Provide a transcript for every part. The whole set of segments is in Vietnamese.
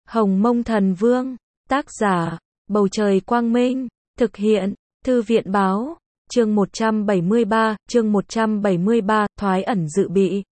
Hồng Mông Thần Vương, tác giả, Bầu Trời Quang Minh, thực hiện, Thư viện Báo, chương 173, thoái ẩn dự bị.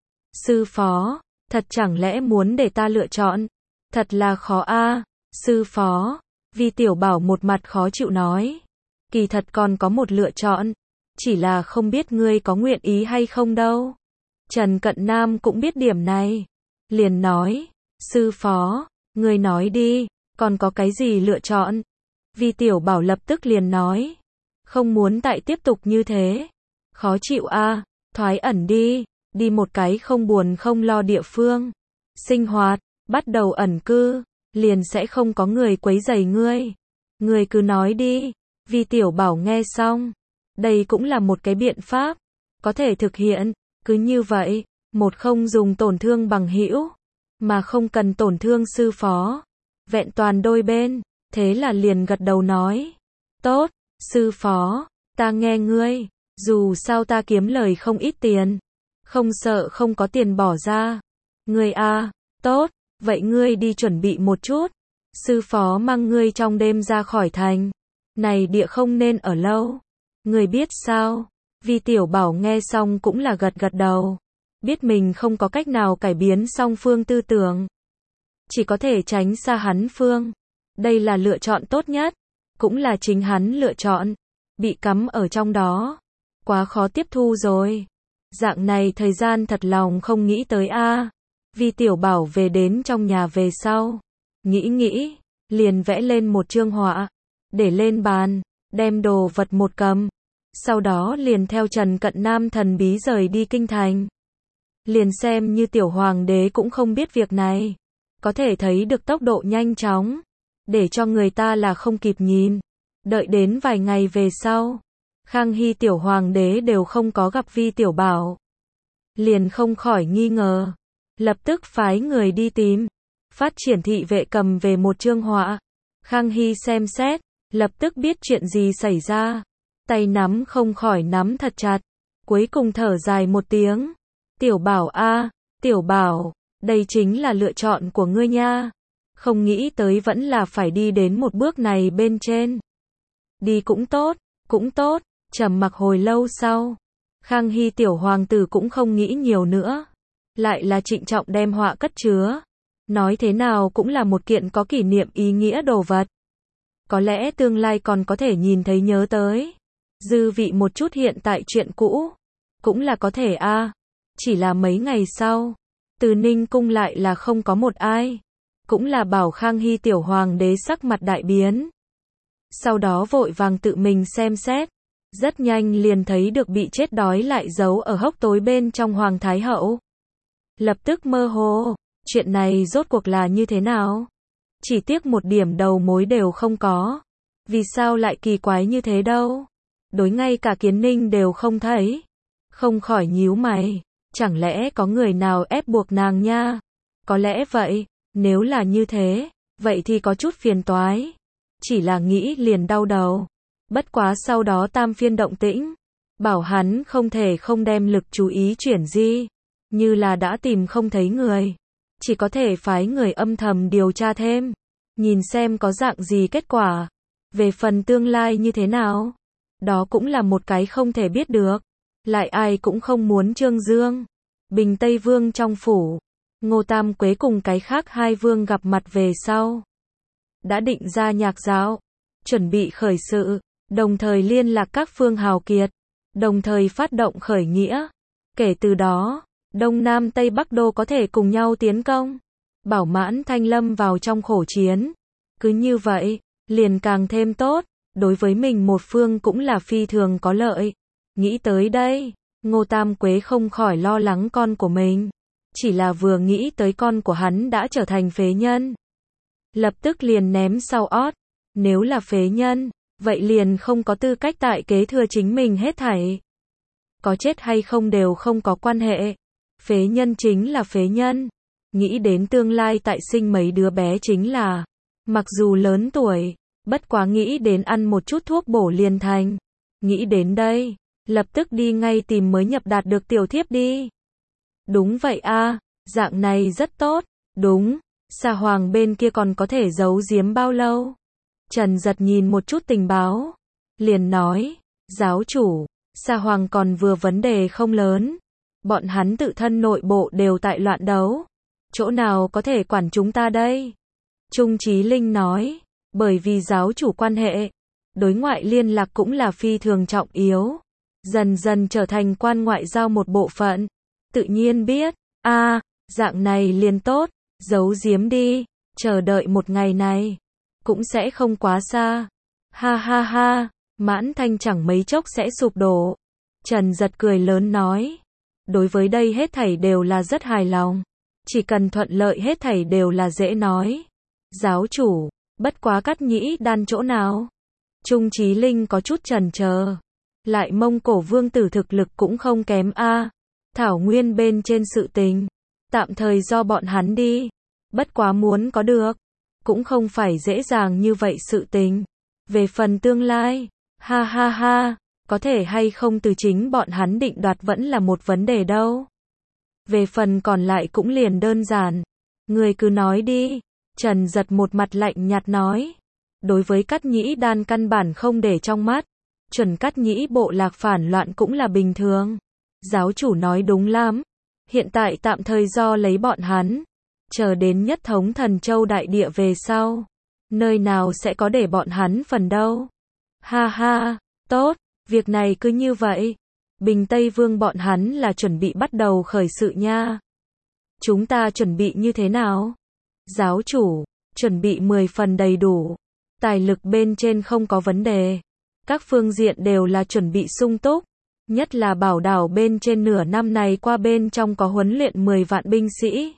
Sư phó, thật chẳng lẽ muốn để ta lựa chọn? Thật là khó a, sư phó, Vi Tiểu Bảo một mặt khó chịu nói. Kỳ thật còn có một lựa chọn, chỉ là không biết ngươi có nguyện ý hay không đâu. Trần Cận Nam cũng biết điểm này, liền nói, sư phó, ngươi nói đi, còn có cái gì lựa chọn? Vi Tiểu Bảo lập tức liền nói, không muốn tại tiếp tục như thế, khó chịu a, thoái ẩn đi, đi một cái không buồn không lo địa phương, sinh hoạt, bắt đầu ẩn cư, liền sẽ không có người quấy rầy ngươi. Ngươi cứ nói đi. Vi Tiểu Bảo nghe xong, đây cũng là một cái biện pháp, có thể thực hiện, cứ như vậy, một không dùng tổn thương bằng hữu, mà không cần tổn thương sư phó, vẹn toàn đôi bên, thế là liền gật đầu nói, tốt, sư phó, ta nghe ngươi, dù sao ta kiếm lời không ít tiền, không sợ không có tiền bỏ ra, ngươi a, tốt, vậy ngươi đi chuẩn bị một chút, sư phó mang ngươi trong đêm ra khỏi thành. Này địa không nên ở lâu. Người biết sao? Vi Tiểu Bảo nghe xong cũng là gật gật đầu. Biết mình không có cách nào cải biến song phương tư tưởng. Chỉ có thể tránh xa hắn phương. Đây là lựa chọn tốt nhất. Cũng là chính hắn lựa chọn. Bị cắm ở trong đó. Quá khó tiếp thu rồi. Dạng này thời gian thật lòng không nghĩ tới a. Vi Tiểu Bảo về đến trong nhà về sau. Nghĩ. Liền vẽ lên một chương họa. Để lên bàn, đem đồ vật một cầm, sau đó liền theo Trần Cận Nam thần bí rời đi kinh thành. Liền xem như tiểu hoàng đế cũng không biết việc này, có thể thấy được tốc độ nhanh chóng, để cho người ta là không kịp nhìn. Đợi đến vài ngày về sau, Khang Hy tiểu hoàng đế đều không có gặp Vi Tiểu Bảo. Liền không khỏi nghi ngờ, lập tức phái người đi tìm, phát triển thị vệ cầm về một chương họa. Khang Hy xem xét, lập tức biết chuyện gì xảy ra, tay nắm không khỏi nắm thật chặt, cuối cùng thở dài một tiếng, Tiểu Bảo a, Tiểu Bảo, đây chính là lựa chọn của ngươi nha, không nghĩ tới vẫn là phải đi đến một bước này bên trên. Đi cũng tốt, trầm mặc hồi lâu sau, Khang Hy tiểu hoàng tử cũng không nghĩ nhiều nữa, lại là trịnh trọng đem họa cất chứa, nói thế nào cũng là một kiện có kỷ niệm ý nghĩa đồ vật. Có lẽ tương lai còn có thể nhìn thấy nhớ tới. Dư vị một chút hiện tại chuyện cũ. Cũng là có thể a. Chỉ là mấy ngày sau. Từ Ninh cung lại là không có một ai. Cũng là bảo Khang Hy tiểu hoàng đế sắc mặt đại biến. Sau đó vội vàng tự mình xem xét. Rất nhanh liền thấy được bị chết đói lại giấu ở hốc tối bên trong Hoàng Thái Hậu. Lập tức mơ hồ. Chuyện này rốt cuộc là như thế nào? Chỉ tiếc một điểm đầu mối đều không có. Vì sao lại kỳ quái như thế đâu? Đối ngay cả Kiến Ninh đều không thấy. Không khỏi nhíu mày. Chẳng lẽ có người nào ép buộc nàng nha? Có lẽ vậy. Nếu là như thế, vậy thì có chút phiền toái. Chỉ là nghĩ liền đau đầu. Bất quá sau đó Tam Phiên động tĩnh. Bảo hắn không thể không đem lực chú ý chuyển di. Như là đã tìm không thấy người. Chỉ có thể phái người âm thầm điều tra thêm, nhìn xem có dạng gì kết quả. Về phần tương lai như thế nào, đó cũng là một cái không thể biết được. Lại ai cũng không muốn Trương Dương, Bình Tây Vương trong phủ, Ngô Tam Quế cùng cái khác hai vương gặp mặt về sau. Đã định ra nhạc dạo, chuẩn bị khởi sự, đồng thời liên lạc các phương hào kiệt, đồng thời phát động khởi nghĩa. Kể từ đó, Đông Nam Tây Bắc Đô có thể cùng nhau tiến công. Bảo mãn Thanh Lâm vào trong khổ chiến. Cứ như vậy, liền càng thêm tốt. Đối với mình một phương cũng là phi thường có lợi. Nghĩ tới đây, Ngô Tam Quế không khỏi lo lắng con của mình. Chỉ là vừa nghĩ tới con của hắn đã trở thành phế nhân. Lập tức liền ném sau ót. Nếu là phế nhân, vậy liền không có tư cách tại kế thừa chính mình hết thảy. Có chết hay không đều không có quan hệ. Phế nhân chính là phế nhân. Nghĩ đến tương lai tại sinh mấy đứa bé chính là, mặc dù lớn tuổi, bất quá nghĩ đến ăn một chút thuốc bổ liền thành. Nghĩ đến đây, lập tức đi ngay tìm mới nhập đạt được tiểu thiếp đi. Đúng vậy a, dạng này rất tốt, đúng, Sa Hoàng bên kia còn có thể giấu giếm bao lâu? Trần Giật nhìn một chút tình báo, liền nói, giáo chủ, Sa Hoàng còn vừa vấn đề không lớn. Bọn hắn tự thân nội bộ đều tại loạn đấu. Chỗ nào có thể quản chúng ta đây? Trung Chí Linh nói, bởi vì giáo chủ quan hệ, đối ngoại liên lạc cũng là phi thường trọng yếu. Dần dần trở thành quan ngoại giao một bộ phận. Tự nhiên biết, dạng này liền tốt, giấu giếm đi, chờ đợi một ngày này, cũng sẽ không quá xa. Ha ha ha, Mãn Thanh chẳng mấy chốc sẽ sụp đổ. Trần Giật cười lớn nói, đối với đây hết thảy đều là rất hài lòng. Chỉ cần thuận lợi hết thảy đều là dễ nói. Giáo chủ, bất quá Cát Nhĩ Đan chỗ nào? Trung Chí Linh có chút chần chờ. Lại Mông Cổ vương tử thực lực cũng không kém a. Thảo Nguyên bên trên sự tình, tạm thời do bọn hắn đi. Bất quá muốn có được, cũng không phải dễ dàng như vậy sự tình. Về phần tương lai, ha ha ha, có thể hay không từ chính bọn hắn định đoạt vẫn là một vấn đề đâu. Về phần còn lại cũng liền đơn giản. Người cứ nói đi. Trần Giật một mặt lạnh nhạt nói. Đối với Cát Nhĩ Đan căn bản không để trong mắt. Chuẩn Cát Nhĩ bộ lạc phản loạn cũng là bình thường. Giáo chủ nói đúng lắm. Hiện tại tạm thời do lấy bọn hắn. Chờ đến nhất thống Thần Châu đại địa về sau. Nơi nào sẽ có để bọn hắn phần đâu. Ha ha, tốt, việc này cứ như vậy. Bình Tây Vương bọn hắn là chuẩn bị bắt đầu khởi sự nha. Chúng ta chuẩn bị như thế nào? Giáo chủ, chuẩn bị 10 phần đầy đủ. Tài lực bên trên không có vấn đề. Các phương diện đều là chuẩn bị sung túc. Nhất là Bảo Đảo bên trên nửa năm này qua bên trong có huấn luyện 10 vạn binh sĩ.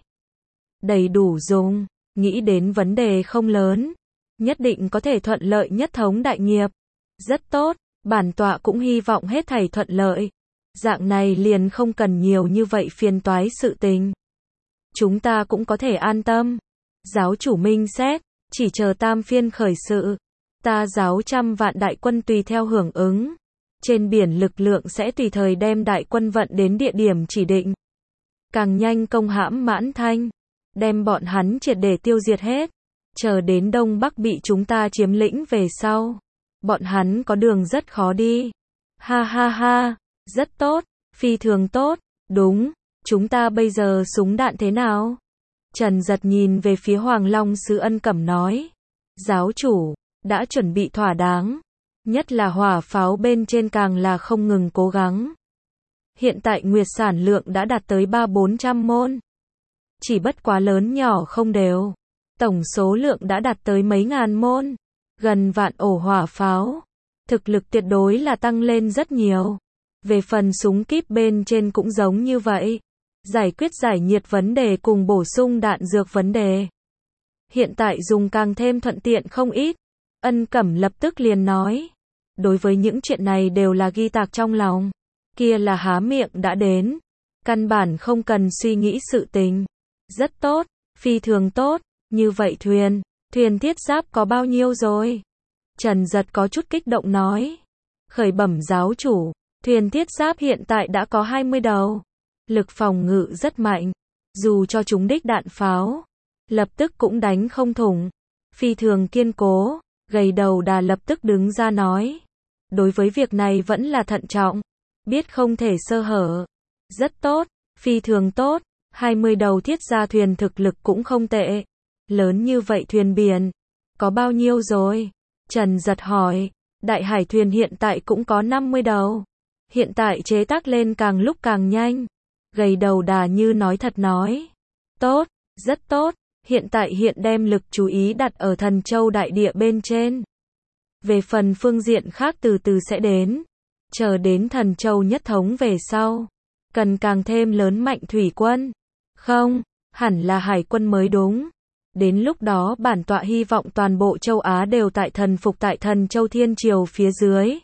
Đầy đủ dùng, nghĩ đến vấn đề không lớn. Nhất định có thể thuận lợi nhất thống đại nghiệp. Rất tốt, bản tọa cũng hy vọng hết thảy thuận lợi. Dạng này liền không cần nhiều như vậy phiền toái sự tình. Chúng ta cũng có thể an tâm. Giáo chủ minh xét, chỉ chờ tam phiên khởi sự. Ta giáo 100 vạn đại quân tùy theo hưởng ứng. Trên biển lực lượng sẽ tùy thời đem đại quân vận đến địa điểm chỉ định. Càng nhanh công hãm Mãn Thanh. Đem bọn hắn triệt để tiêu diệt hết. Chờ đến Đông Bắc bị chúng ta chiếm lĩnh về sau. Bọn hắn có đường rất khó đi. Ha ha ha, rất tốt, phi thường tốt, đúng, chúng ta bây giờ súng đạn thế nào? Trần Giật nhìn về phía Hoàng Long Sư Ân Cẩm nói. Giáo chủ, đã chuẩn bị thỏa đáng. Nhất là hỏa pháo bên trên càng là không ngừng cố gắng. Hiện tại nguyệt sản lượng đã đạt tới 300-400 môn. Chỉ bất quá lớn nhỏ không đều. Tổng số lượng đã đạt tới mấy ngàn môn. Gần vạn ổ hỏa pháo. Thực lực tuyệt đối là tăng lên rất nhiều. Về phần súng kíp bên trên cũng giống như vậy. Giải quyết giải nhiệt vấn đề cùng bổ sung đạn dược vấn đề. Hiện tại dùng càng thêm thuận tiện không ít. Ân Cẩm lập tức liền nói. Đối với những chuyện này đều là ghi tạc trong lòng. Kia là há miệng đã đến. Căn bản không cần suy nghĩ sự tình. Rất tốt, phi thường tốt. Như vậy thuyền thiết giáp có bao nhiêu rồi? Trần Giật có chút kích động nói. Khởi bẩm giáo chủ, thuyền thiết giáp hiện tại đã có 20 đầu. Lực phòng ngự rất mạnh. Dù cho chúng đích đạn pháo, lập tức cũng đánh không thủng. Phi thường kiên cố. Gầy đầu đà lập tức đứng ra nói. Đối với việc này vẫn là thận trọng. Biết không thể sơ hở. Rất tốt, phi thường tốt. 20 đầu thiết gia thuyền thực lực cũng không tệ. Lớn như vậy thuyền biển. Có bao nhiêu rồi? Trần Giật hỏi. Đại hải thuyền hiện tại cũng có 50 đầu. Hiện tại chế tác lên càng lúc càng nhanh. Gầy đầu đà như nói thật nói. Tốt, rất tốt. Hiện tại hiện đem lực chú ý đặt ở Thần Châu đại địa bên trên. Về phần phương diện khác từ từ sẽ đến. Chờ đến Thần Châu nhất thống về sau. Cần càng thêm lớn mạnh thủy quân. Không, hẳn là hải quân mới đúng. Đến lúc đó bản tọa hy vọng toàn bộ châu Á đều tại thần phục tại Thần Châu Thiên Triều phía dưới.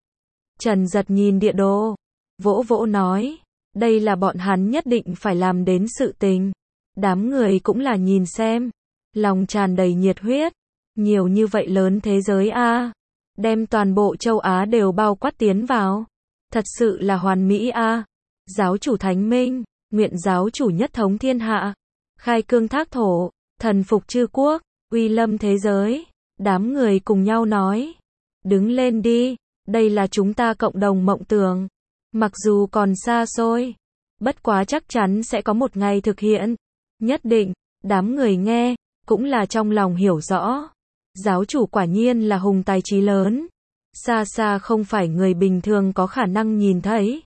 Trần Giật nhìn địa đồ. Vỗ vỗ nói. Đây là bọn hắn nhất định phải làm đến sự tình. Đám người cũng là nhìn xem. Lòng tràn đầy nhiệt huyết. Nhiều như vậy lớn thế giới a. Đem toàn bộ châu Á đều bao quát tiến vào. Thật sự là hoàn mỹ a. Giáo chủ Thánh Minh, nguyện giáo chủ nhất thống thiên hạ. Khai cương thác thổ. thần phục chư quốc, uy lâm thế giới. Đám người cùng nhau nói, đứng lên đi, đây là chúng ta cộng đồng mộng tưởng. Mặc dù còn xa xôi, bất quá chắc chắn sẽ có một ngày thực hiện. Nhất định, đám người nghe, cũng là trong lòng hiểu rõ. Giáo chủ quả nhiên là hùng tài trí lớn. Xa xa không phải người bình thường có khả năng nhìn thấy.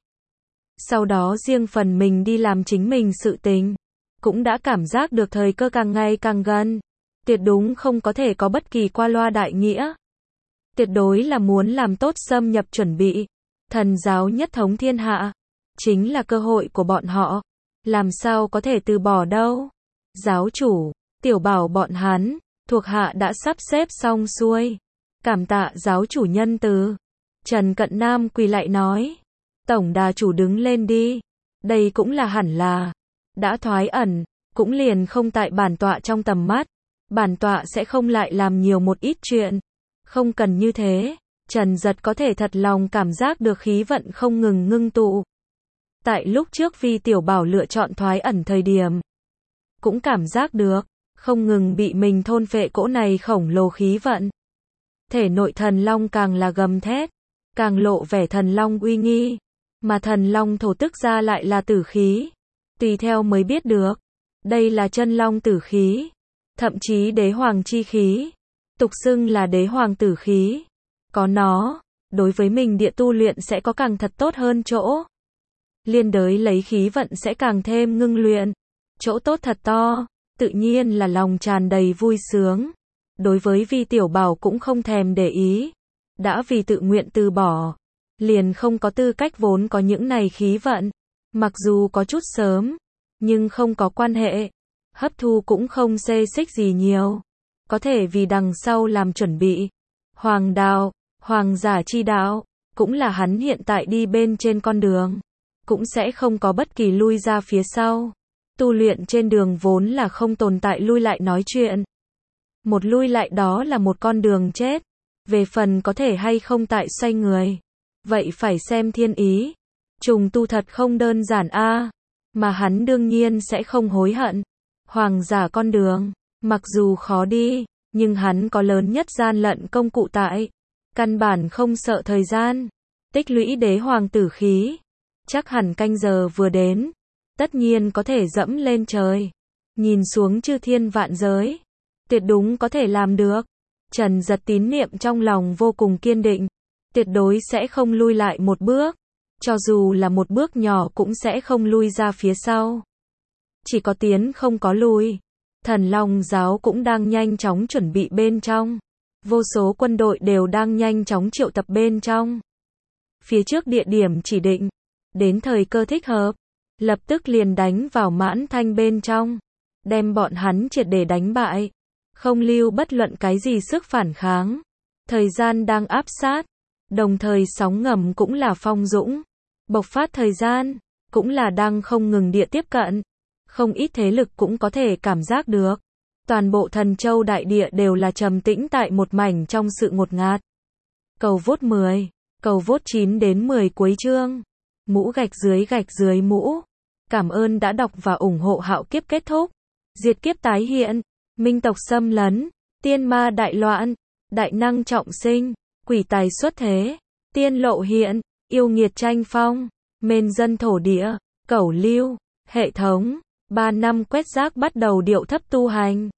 Sau đó riêng phần mình đi làm chính mình sự tình. Cũng đã cảm giác được thời cơ càng ngày càng gần. Tuyệt đúng không có thể có bất kỳ qua loa đại nghĩa. Tuyệt đối là muốn làm tốt xâm nhập chuẩn bị. Thần giáo nhất thống thiên hạ. Chính là cơ hội của bọn họ. Làm sao có thể từ bỏ đâu. Giáo chủ, Tiểu Bảo bọn hắn, thuộc hạ đã sắp xếp xong xuôi. Cảm tạ giáo chủ nhân từ. Trần Cận Nam quỳ lại nói. Tổng đà chủ đứng lên đi. Đây cũng là hẳn là. Đã thoái ẩn, cũng liền không tại bản tọa trong tầm mắt. Bản tọa sẽ không lại làm nhiều một ít chuyện. Không cần như thế. Trần Giật có thể thật lòng cảm giác được khí vận không ngừng ngưng tụ. Tại lúc trước vì Tiểu Bảo lựa chọn thoái ẩn thời điểm, cũng cảm giác được, không ngừng bị mình thôn phệ cỗ này khổng lồ khí vận. Thể nội thần long càng là gầm thét, càng lộ vẻ thần long uy nghi, mà thần long thổ tức ra lại là tử khí. Tùy theo mới biết được, đây là chân long tử khí, thậm chí đế hoàng chi khí, tục xưng là đế hoàng tử khí. Có nó, đối với mình địa tu luyện sẽ có càng thật tốt hơn chỗ. Liên đới lấy khí vận sẽ càng thêm ngưng luyện. Chỗ tốt thật to, tự nhiên là lòng tràn đầy vui sướng. Đối với Vi Tiểu Bảo cũng không thèm để ý. Đã vì tự nguyện từ bỏ, liền không có tư cách vốn có những này khí vận. Mặc dù có chút sớm, nhưng không có quan hệ. Hấp thu cũng không xê xích gì nhiều. Có thể vì đằng sau làm chuẩn bị. Hoàng đạo, hoàng giả chi đạo, cũng là hắn hiện tại đi bên trên con đường. Cũng sẽ không có bất kỳ lui ra phía sau. Tu luyện trên đường vốn là không tồn tại lui lại nói chuyện. Một lui lại đó là một con đường chết. Về phần có thể hay không tại xoay người. Vậy phải xem thiên ý. Trùng tu thật không đơn giản a, mà hắn đương nhiên sẽ không hối hận. Hoàng giả con đường, mặc dù khó đi, nhưng hắn có lớn nhất gian lận công cụ tại. Căn bản không sợ thời gian. Tích lũy đế hoàng tử khí. Chắc hẳn canh giờ vừa đến. Tất nhiên có thể dẫm lên trời. Nhìn xuống chư thiên vạn giới. Tuyệt đúng có thể làm được. Trần Giật tín niệm trong lòng vô cùng kiên định. Tuyệt đối sẽ không lui lại một bước. Cho dù là một bước nhỏ cũng sẽ không lui ra phía sau. Chỉ có tiến không có lui. Thần Long giáo cũng đang nhanh chóng chuẩn bị bên trong. Vô số quân đội đều đang nhanh chóng triệu tập bên trong. Phía trước địa điểm chỉ định. Đến thời cơ thích hợp. Lập tức liền đánh vào Mãn Thanh bên trong. Đem bọn hắn triệt để đánh bại. Không lưu bất luận cái gì sức phản kháng. Thời gian đang áp sát. Đồng thời sóng ngầm cũng là phong dũng. Bộc phát thời gian. Cũng là đang không ngừng địa tiếp cận. Không ít thế lực cũng có thể cảm giác được. Toàn bộ Thần Châu đại địa đều là trầm tĩnh tại một mảnh trong sự ngột ngạt. Cầu vote 10. Cầu vote 9 đến 10 cuối chương. Mũ gạch dưới mũ. Cảm ơn đã đọc và ủng hộ Hạo Kiếp kết thúc. Diệt kiếp tái hiện. Minh tộc xâm lấn. Tiên ma đại loạn. Đại năng trọng sinh. Quỷ tài xuất thế. Tiên lộ hiện. Yêu nghiệt tranh phong. Mên dân thổ địa. Cẩu lưu. Hệ thống. 3 năm quét rác bắt đầu điệu thấp tu hành.